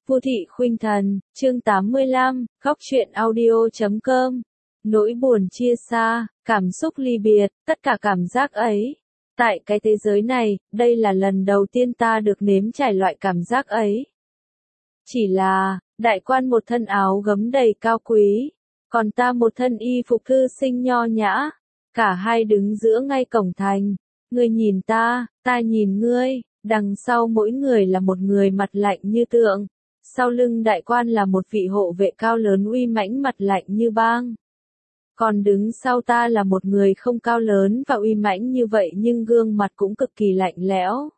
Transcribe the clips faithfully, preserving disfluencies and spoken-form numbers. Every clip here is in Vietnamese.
Vu Thị Khuynh Thần, chương tám mươi lăm, góc truyện audio chấm com. Nỗi buồn chia xa, cảm xúc ly biệt, tất cả cảm giác ấy. Tại cái thế giới này, đây là lần đầu tiên ta được nếm trải loại cảm giác ấy. Chỉ là, đại quan một thân áo gấm đầy cao quý, còn ta một thân y phục thư sinh nho nhã. Cả hai đứng giữa ngay cổng thành. Ngươi nhìn ta, ta nhìn ngươi, đằng sau mỗi người là một người mặt lạnh như tượng. Sau lưng đại quan là một vị hộ vệ cao lớn uy mãnh mặt lạnh như băng. Còn đứng sau ta là một người không cao lớn và uy mãnh như vậy nhưng gương mặt cũng cực kỳ lạnh lẽo.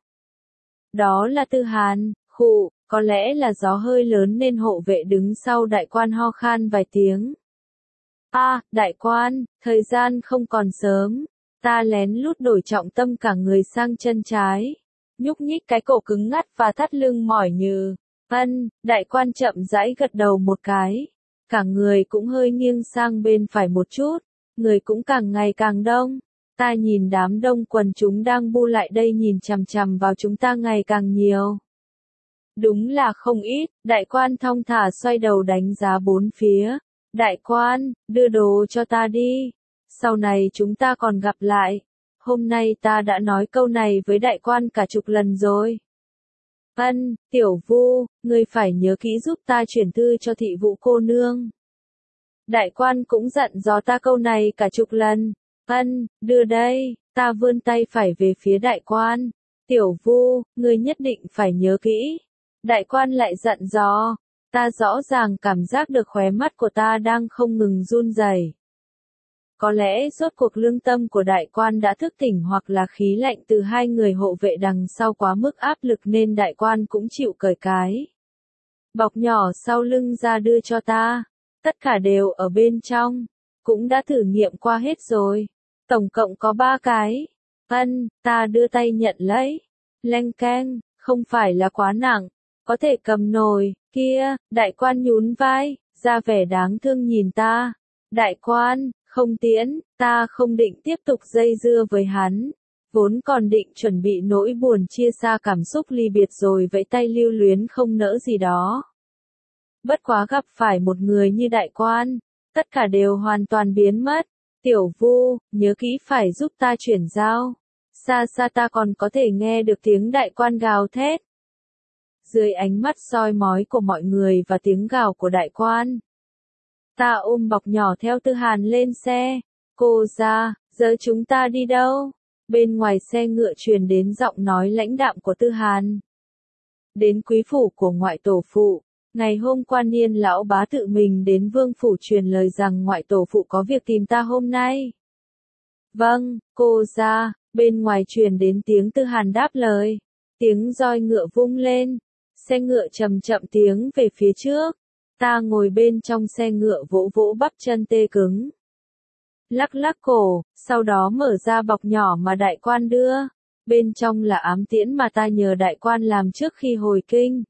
Đó là Tư Hàn, khụ, có lẽ là gió hơi lớn nên hộ vệ đứng sau đại quan ho khan vài tiếng. A, à, đại quan, thời gian không còn sớm. Ta lén lút đổi trọng tâm cả người sang chân trái. Nhúc nhích cái cổ cứng ngắt và thắt lưng mỏi như. Ân, đại quan chậm rãi gật đầu một cái. Cả người cũng hơi nghiêng sang bên phải một chút. Người cũng càng ngày càng đông. Ta nhìn đám đông quần chúng đang bu lại đây nhìn chằm chằm vào chúng ta ngày càng nhiều. Đúng là không ít, đại quan thong thả xoay đầu đánh giá bốn phía. Đại quan, đưa đồ cho ta đi. Sau này chúng ta còn gặp lại. Hôm nay ta đã nói câu này với đại quan cả chục lần rồi. Ân, tiểu Vu, ngươi phải nhớ kỹ giúp ta chuyển thư cho thị vụ cô nương. Đại quan cũng dặn dò ta câu này cả chục lần. Ân, đưa đây, ta vươn tay phải về phía đại quan. Tiểu Vu, ngươi nhất định phải nhớ kỹ. Đại quan lại dặn dò. Ta rõ ràng cảm giác được khóe mắt của ta đang không ngừng run rẩy. Có lẽ rốt cuộc lương tâm của đại quan đã thức tỉnh hoặc là khí lạnh từ hai người hộ vệ đằng sau quá mức áp lực nên đại quan cũng chịu cởi cái bọc nhỏ sau lưng ra đưa cho ta. Tất cả đều ở bên trong. Cũng đã thử nghiệm qua hết rồi. Tổng cộng có ba cái. Ân, ta đưa tay nhận lấy. Leng keng, không phải là quá nặng. Có thể cầm nổi. Kia, đại quan nhún vai, ra vẻ đáng thương nhìn ta. Đại quan, không tiễn, ta không định tiếp tục dây dưa với hắn. Vốn còn định chuẩn bị nỗi buồn chia xa cảm xúc ly biệt rồi vẫy tay lưu luyến không nỡ gì đó. Bất quá gặp phải một người như đại quan, tất cả đều hoàn toàn biến mất. Tiểu Vu, nhớ kỹ phải giúp ta chuyển giao. Xa xa ta còn có thể nghe được tiếng đại quan gào thét. Dưới ánh mắt soi mói của mọi người và tiếng gào của đại quan. Ta ôm bọc nhỏ theo Tư Hàn lên xe. Cô ra, giờ chúng ta đi đâu? Bên ngoài xe ngựa truyền đến giọng nói lãnh đạm của Tư Hàn. Đến quý phủ của ngoại tổ phụ. Ngày hôm qua Niên lão bá tự mình đến vương phủ truyền lời rằng ngoại tổ phụ có việc tìm ta hôm nay. Vâng, cô ra, bên ngoài truyền đến tiếng Tư Hàn đáp lời. Tiếng roi ngựa vung lên. Xe ngựa chậm chậm tiếng về phía trước. Ta ngồi bên trong xe ngựa vỗ vỗ bắp chân tê cứng. Lắc lắc cổ, sau đó mở ra bọc nhỏ mà đại quan đưa. Bên trong là ám tiễn mà ta nhờ đại quan làm trước khi hồi kinh.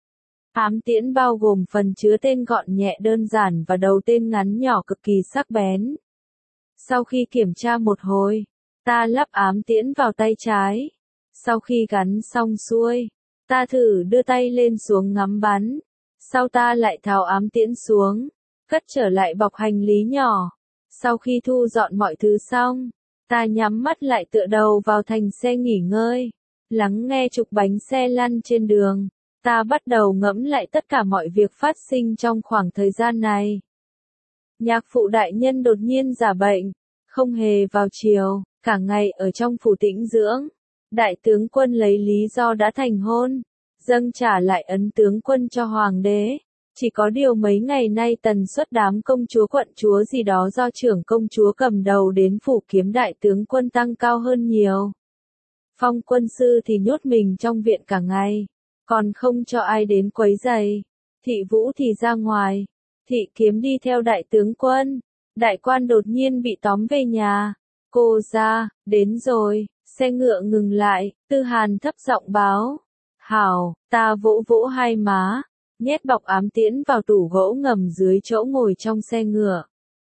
Ám tiễn bao gồm phần chứa tên gọn nhẹ đơn giản và đầu tên ngắn nhỏ cực kỳ sắc bén. Sau khi kiểm tra một hồi, ta lắp ám tiễn vào tay trái. Sau khi gắn xong xuôi, ta thử đưa tay lên xuống ngắm bắn. Sau ta lại tháo ám tiễn xuống, cất trở lại bọc hành lý nhỏ. Sau khi thu dọn mọi thứ xong, ta nhắm mắt lại tựa đầu vào thành xe nghỉ ngơi. Lắng nghe trục bánh xe lăn trên đường, ta bắt đầu ngẫm lại tất cả mọi việc phát sinh trong khoảng thời gian này. Nhạc phụ đại nhân đột nhiên giả bệnh, không hề vào chiều, cả ngày ở trong phủ tĩnh dưỡng. Đại tướng quân lấy lý do đã thành hôn, dâng trả lại ấn tướng quân cho hoàng đế. Chỉ có điều mấy ngày nay tần suất đám công chúa quận chúa gì đó do trưởng công chúa cầm đầu đến phủ kiếm đại tướng quân tăng cao hơn nhiều. Phong quân sư thì nhốt mình trong viện cả ngày, còn không cho ai đến quấy rầy. Thị Vũ thì ra ngoài, Thị Kiếm đi theo đại tướng quân. Đại quan đột nhiên bị tóm về nhà. Cô ra, đến rồi. Xe ngựa ngừng lại, Tư Hàn thấp giọng báo. Hảo, ta vỗ vỗ hai má, nhét bọc ám tiễn vào tủ gỗ ngầm dưới chỗ ngồi trong xe ngựa.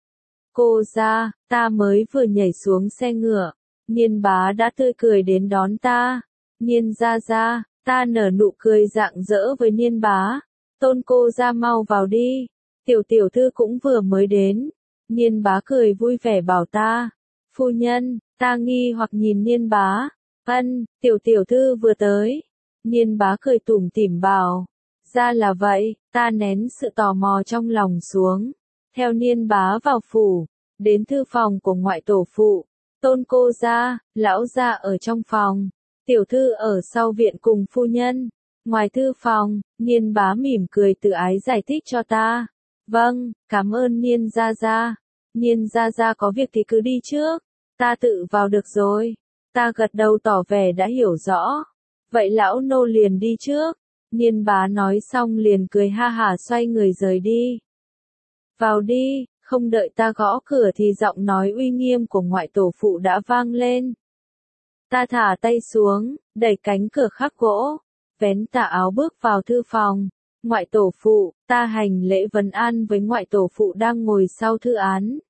Cô ra, ta mới vừa nhảy xuống xe ngựa, Niên bá đã tươi cười đến đón ta. Niên ra ra, ta nở nụ cười rạng rỡ với Niên bá. Tôn cô ra mau vào đi, tiểu tiểu thư cũng vừa mới đến. Niên bá cười vui vẻ bảo ta. Phu nhân, ta nghi hoặc nhìn niên bá. Ân, tiểu tiểu thư vừa tới. Niên bá cười tủm tỉm bảo. Ra là vậy, ta nén sự tò mò trong lòng xuống. Theo niên bá vào phủ, đến thư phòng của ngoại tổ phụ. Tôn cô ra, lão ra ở trong phòng. Tiểu thư ở sau viện cùng phu nhân. Ngoài thư phòng, niên bá mỉm cười tự ái giải thích cho ta. Vâng, cảm ơn niên gia gia. Niên gia gia có việc thì cứ đi trước. Ta tự vào được rồi. Ta gật đầu tỏ vẻ đã hiểu rõ. Vậy lão nô liền đi trước. Niên bá nói xong liền cười ha hả xoay người rời đi. Vào đi, không đợi ta gõ cửa thì giọng nói uy nghiêm của ngoại tổ phụ đã vang lên. Ta thả tay xuống, đẩy cánh cửa khắc gỗ, vén tà áo bước vào thư phòng. Ngoại tổ phụ, ta hành lễ vấn an với ngoại tổ phụ đang ngồi sau thư án.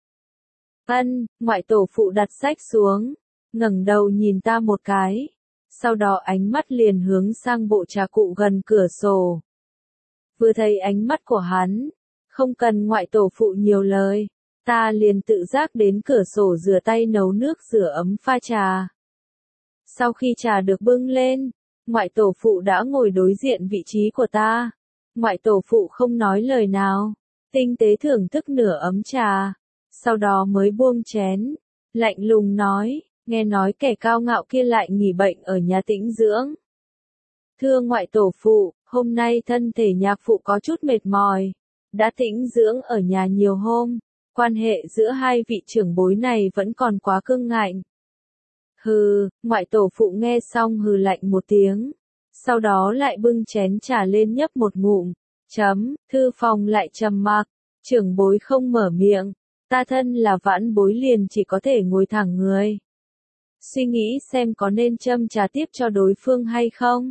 Ân, ngoại tổ phụ đặt sách xuống, ngẩng đầu nhìn ta một cái. Sau đó ánh mắt liền hướng sang bộ trà cụ gần cửa sổ. Vừa thấy ánh mắt của hắn, không cần ngoại tổ phụ nhiều lời, ta liền tự giác đến cửa sổ rửa tay nấu nước rửa ấm pha trà. Sau khi trà được bưng lên, ngoại tổ phụ đã ngồi đối diện vị trí của ta. Ngoại tổ phụ không nói lời nào, tinh tế thưởng thức nửa ấm trà, sau đó mới buông chén, lạnh lùng nói, nghe nói kẻ cao ngạo kia lại nghỉ bệnh ở nhà tĩnh dưỡng. Thưa ngoại tổ phụ, hôm nay thân thể nhạc phụ có chút mệt mỏi, đã tĩnh dưỡng ở nhà nhiều hôm, quan hệ giữa hai vị trưởng bối này vẫn còn quá cương ngạnh. Hừ, ngoại tổ phụ nghe xong hừ lạnh một tiếng, sau đó lại bưng chén trà lên nhấp một ngụm, chấm, thư phòng lại trầm mặc, trưởng bối không mở miệng, ta thân là vãn bối liền chỉ có thể ngồi thẳng người. Suy nghĩ xem có nên châm trà tiếp cho đối phương hay không.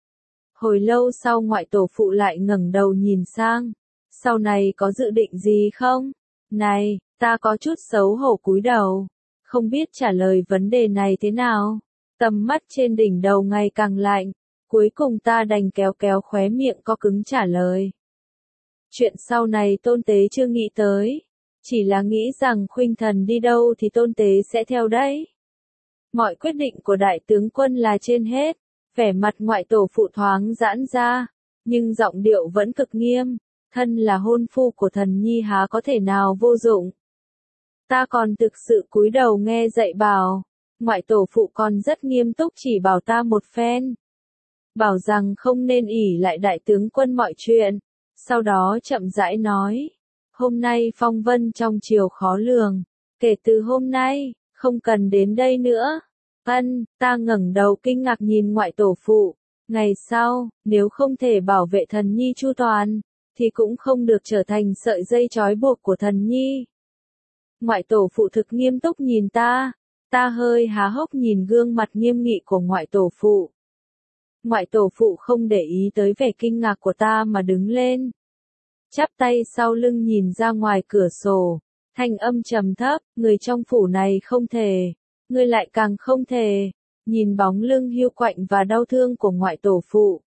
Hồi lâu sau ngoại tổ phụ lại ngẩng đầu nhìn sang, sau này có dự định gì không? Này, ta có chút xấu hổ cúi đầu, không biết trả lời vấn đề này thế nào. Tầm mắt trên đỉnh đầu ngày càng lạnh, cuối cùng ta đành kéo kéo khóe miệng co cứng trả lời. Chuyện sau này Tôn Tế chưa nghĩ tới, chỉ là nghĩ rằng Khuynh Thần đi đâu thì Tôn Tế sẽ theo đấy. Mọi quyết định của đại tướng quân là trên hết. Vẻ mặt ngoại tổ phụ thoáng giãn ra, nhưng giọng điệu vẫn cực nghiêm, thân là hôn phu của thần nhi há có thể nào vô dụng. Ta còn thực sự cúi đầu nghe dạy bảo, ngoại tổ phụ còn rất nghiêm túc chỉ bảo ta một phen. Bảo rằng không nên ỷ lại đại tướng quân mọi chuyện, sau đó chậm rãi nói, hôm nay phong vân trong triều khó lường, kể từ hôm nay, không cần đến đây nữa. Ân, ta ngẩng đầu kinh ngạc nhìn ngoại tổ phụ, ngày sau, nếu không thể bảo vệ thần nhi chu toàn, thì cũng không được trở thành sợi dây trói buộc của thần nhi. Ngoại tổ phụ thực nghiêm túc nhìn ta, ta hơi há hốc nhìn gương mặt nghiêm nghị của ngoại tổ phụ. Ngoại tổ phụ không để ý tới vẻ kinh ngạc của ta mà đứng lên. Chắp tay sau lưng nhìn ra ngoài cửa sổ, thanh âm trầm thấp, người trong phủ này không thể. Ngươi lại càng không thể, nhìn bóng lưng hiu quạnh và đau thương của ngoại tổ phụ.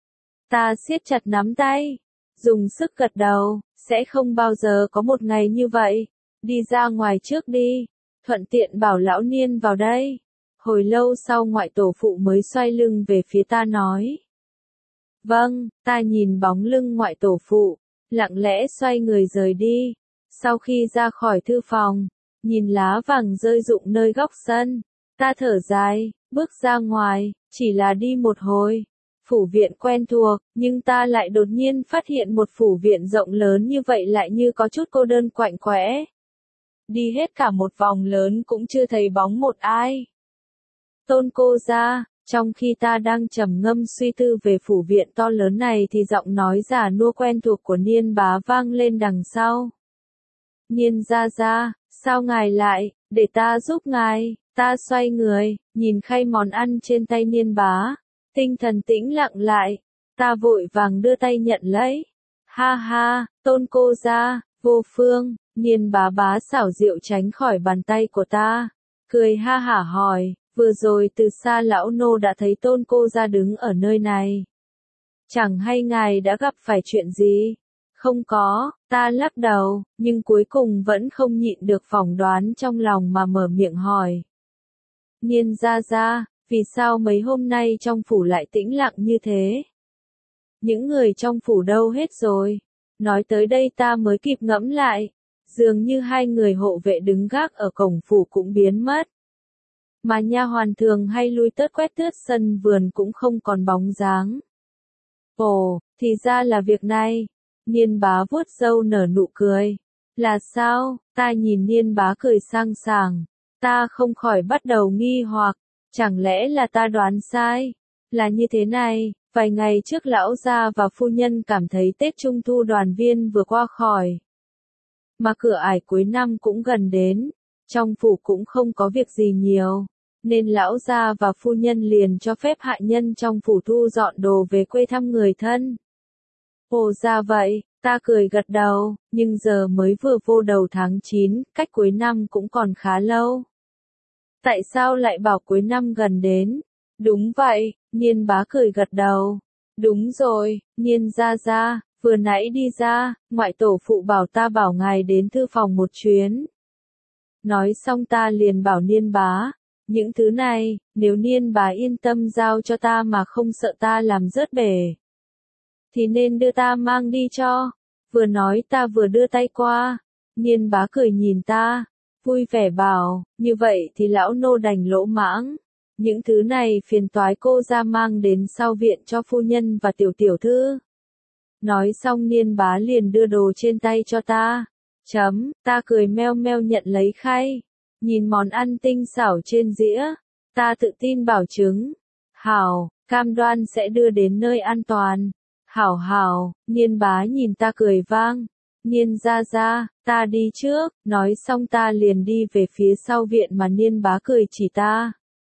Ta siết chặt nắm tay, dùng sức gật đầu, sẽ không bao giờ có một ngày như vậy, đi ra ngoài trước đi, thuận tiện bảo lão niên vào đây. Hồi lâu sau ngoại tổ phụ mới xoay lưng về phía ta nói. Vâng, ta nhìn bóng lưng ngoại tổ phụ, lặng lẽ xoay người rời đi, sau khi ra khỏi thư phòng. Nhìn lá vàng rơi rụng nơi góc sân, ta thở dài, bước ra ngoài, chỉ là đi một hồi. Phủ viện quen thuộc, nhưng ta lại đột nhiên phát hiện một phủ viện rộng lớn như vậy lại như có chút cô đơn quạnh quẽ. Đi hết cả một vòng lớn cũng chưa thấy bóng một ai. Tôn cô ra, trong khi ta đang trầm ngâm suy tư về phủ viện to lớn này thì giọng nói già nua quen thuộc của Niên bá vang lên đằng sau. Niên gia gia, sao ngài lại, để ta giúp ngài, ta xoay người, nhìn khay món ăn trên tay Niên bá, tinh thần tĩnh lặng lại, ta vội vàng đưa tay nhận lấy. Ha ha, Tôn cô ra, vô phương, Niên bá bá xảo diệu tránh khỏi bàn tay của ta, cười ha hả hỏi, vừa rồi từ xa lão nô đã thấy Tôn cô ra đứng ở nơi này. Chẳng hay ngài đã gặp phải chuyện gì? Không có, ta lắc đầu, nhưng cuối cùng vẫn không nhịn được phỏng đoán trong lòng mà mở miệng hỏi. Niên gia gia, vì sao mấy hôm nay trong phủ lại tĩnh lặng như thế? Những người trong phủ đâu hết rồi? Nói tới đây ta mới kịp ngẫm lại, dường như hai người hộ vệ đứng gác ở cổng phủ cũng biến mất. Mà nha hoàn thường hay lui tớt quét tước sân vườn cũng không còn bóng dáng. Ồ, thì ra là việc này. Niên bá vuốt râu nở nụ cười. Là sao? Ta nhìn Niên bá cười sang sảng. Ta không khỏi bắt đầu nghi hoặc. Chẳng lẽ là ta đoán sai? Là như thế này, vài ngày trước lão gia và phu nhân cảm thấy Tết Trung Thu đoàn viên vừa qua khỏi. Mà cửa ải cuối năm cũng gần đến. Trong phủ cũng không có việc gì nhiều. Nên lão gia và phu nhân liền cho phép hạ nhân trong phủ thu dọn đồ về quê thăm người thân. Ồ ra vậy, ta cười gật đầu, nhưng giờ mới vừa vô đầu tháng chín, cách cuối năm cũng còn khá lâu. Tại sao lại bảo cuối năm gần đến? Đúng vậy, Niên bá cười gật đầu. Đúng rồi, Niên gia gia, vừa nãy đi ra, ngoại tổ phụ bảo ta bảo ngài đến thư phòng một chuyến. Nói xong ta liền bảo Niên bá. Những thứ này, nếu Niên bá yên tâm giao cho ta mà không sợ ta làm rớt bể, thì nên đưa ta mang đi cho. Vừa nói ta vừa đưa tay qua. Niên bá cười nhìn ta, vui vẻ bảo, như vậy thì lão nô đành lỗ mãng. Những thứ này phiền toái cô ra mang đến sau viện cho phu nhân và tiểu tiểu thư. Nói xong Niên bá liền đưa đồ trên tay cho ta. Chấm, ta cười meo meo nhận lấy khay. Nhìn món ăn tinh xảo trên dĩa, ta tự tin bảo chứng. Hảo, cam đoan sẽ đưa đến nơi an toàn. Hảo hảo, Niên bá nhìn ta cười vang. Niên gia gia, ta đi trước, nói xong ta liền đi về phía sau viện mà Niên bá cười chỉ ta.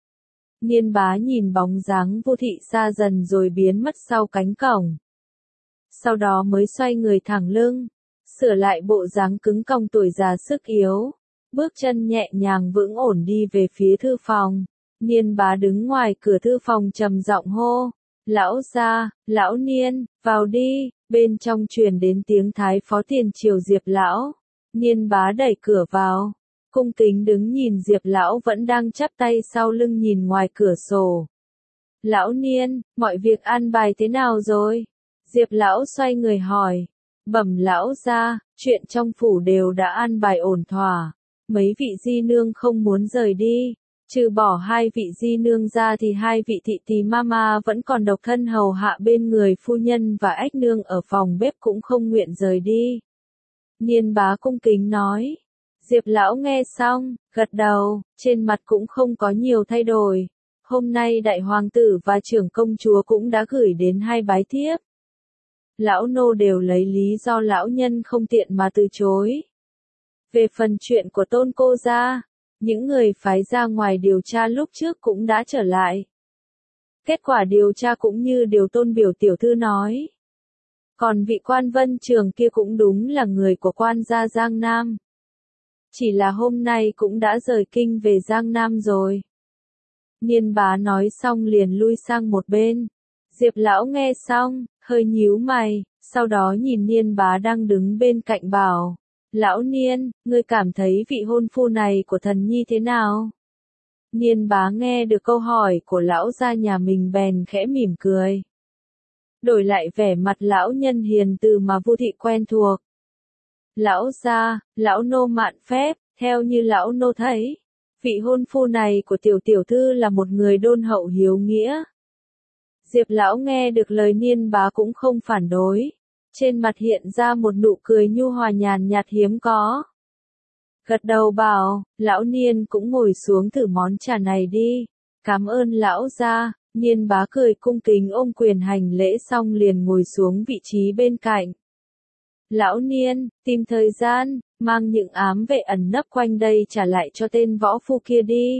Niên bá nhìn bóng dáng vô thị xa dần rồi biến mất sau cánh cổng. Sau đó mới xoay người thẳng lưng, sửa lại bộ dáng cứng còng tuổi già sức yếu. Bước chân nhẹ nhàng vững ổn đi về phía thư phòng. Niên bá đứng ngoài cửa thư phòng trầm giọng hô. Lão gia, lão Niên, vào đi, bên trong truyền đến tiếng thái phó tiền triều Diệp lão. Niên bá đẩy cửa vào, cung kính đứng nhìn Diệp lão vẫn đang chắp tay sau lưng nhìn ngoài cửa sổ. Lão Niên, mọi việc an bài thế nào rồi? Diệp lão xoay người hỏi. Bẩm lão gia, chuyện trong phủ đều đã an bài ổn thỏa. Mấy vị di nương không muốn rời đi. Trừ bỏ hai vị di nương ra thì hai vị thị tỳ mama vẫn còn độc thân hầu hạ bên người phu nhân và ách nương ở phòng bếp cũng không nguyện rời đi. Niên bá cung kính nói. Diệp lão nghe xong, gật đầu, trên mặt cũng không có nhiều thay đổi. Hôm nay đại hoàng tử và trưởng công chúa cũng đã gửi đến hai bái thiếp. Lão nô đều lấy lý do lão nhân không tiện mà từ chối. Về phần chuyện của tôn cô gia, những người phái ra ngoài điều tra lúc trước cũng đã trở lại. Kết quả điều tra cũng như điều tôn biểu tiểu thư nói. Còn vị quan vân trường kia cũng đúng là người của quan gia Giang Nam. Chỉ là hôm nay cũng đã rời kinh về Giang Nam rồi. Niên bá nói xong liền lui sang một bên. Diệp lão nghe xong, hơi nhíu mày, sau đó nhìn Niên bá đang đứng bên cạnh bảo. Lão Niên, ngươi cảm thấy vị hôn phu này của thần nhi thế nào? Niên bá nghe được câu hỏi của lão gia nhà mình bèn khẽ mỉm cười. Đổi lại vẻ mặt lão nhân hiền từ mà Vu thị quen thuộc. Lão gia, lão nô mạn phép, theo như lão nô thấy, vị hôn phu này của tiểu tiểu thư là một người đôn hậu hiếu nghĩa. Diệp lão nghe được lời Niên bá cũng không phản đối. Trên mặt hiện ra một nụ cười nhu hòa nhàn nhạt hiếm có. Gật đầu bảo, lão Niên cũng ngồi xuống thử món trà này đi. Cảm ơn lão gia. Niên bá cười cung kính ôm quyền hành lễ xong liền ngồi xuống vị trí bên cạnh. Lão Niên, tìm thời gian, mang những ám vệ ẩn nấp quanh đây trả lại cho tên võ phu kia đi.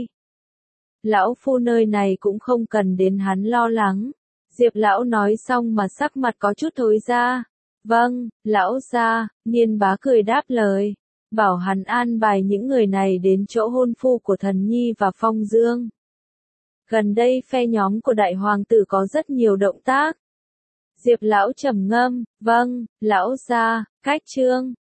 Lão phu nơi này cũng không cần đến hắn lo lắng. Diệp lão nói xong mà sắc mặt có chút thối ra. Vâng, lão gia, Niên bá cười đáp lời. Bảo hắn an bài những người này đến chỗ hôn phu của thần nhi và Phong Dương. Gần đây phe nhóm của đại hoàng tử có rất nhiều động tác. Diệp lão trầm ngâm, vâng, lão gia, cách trương.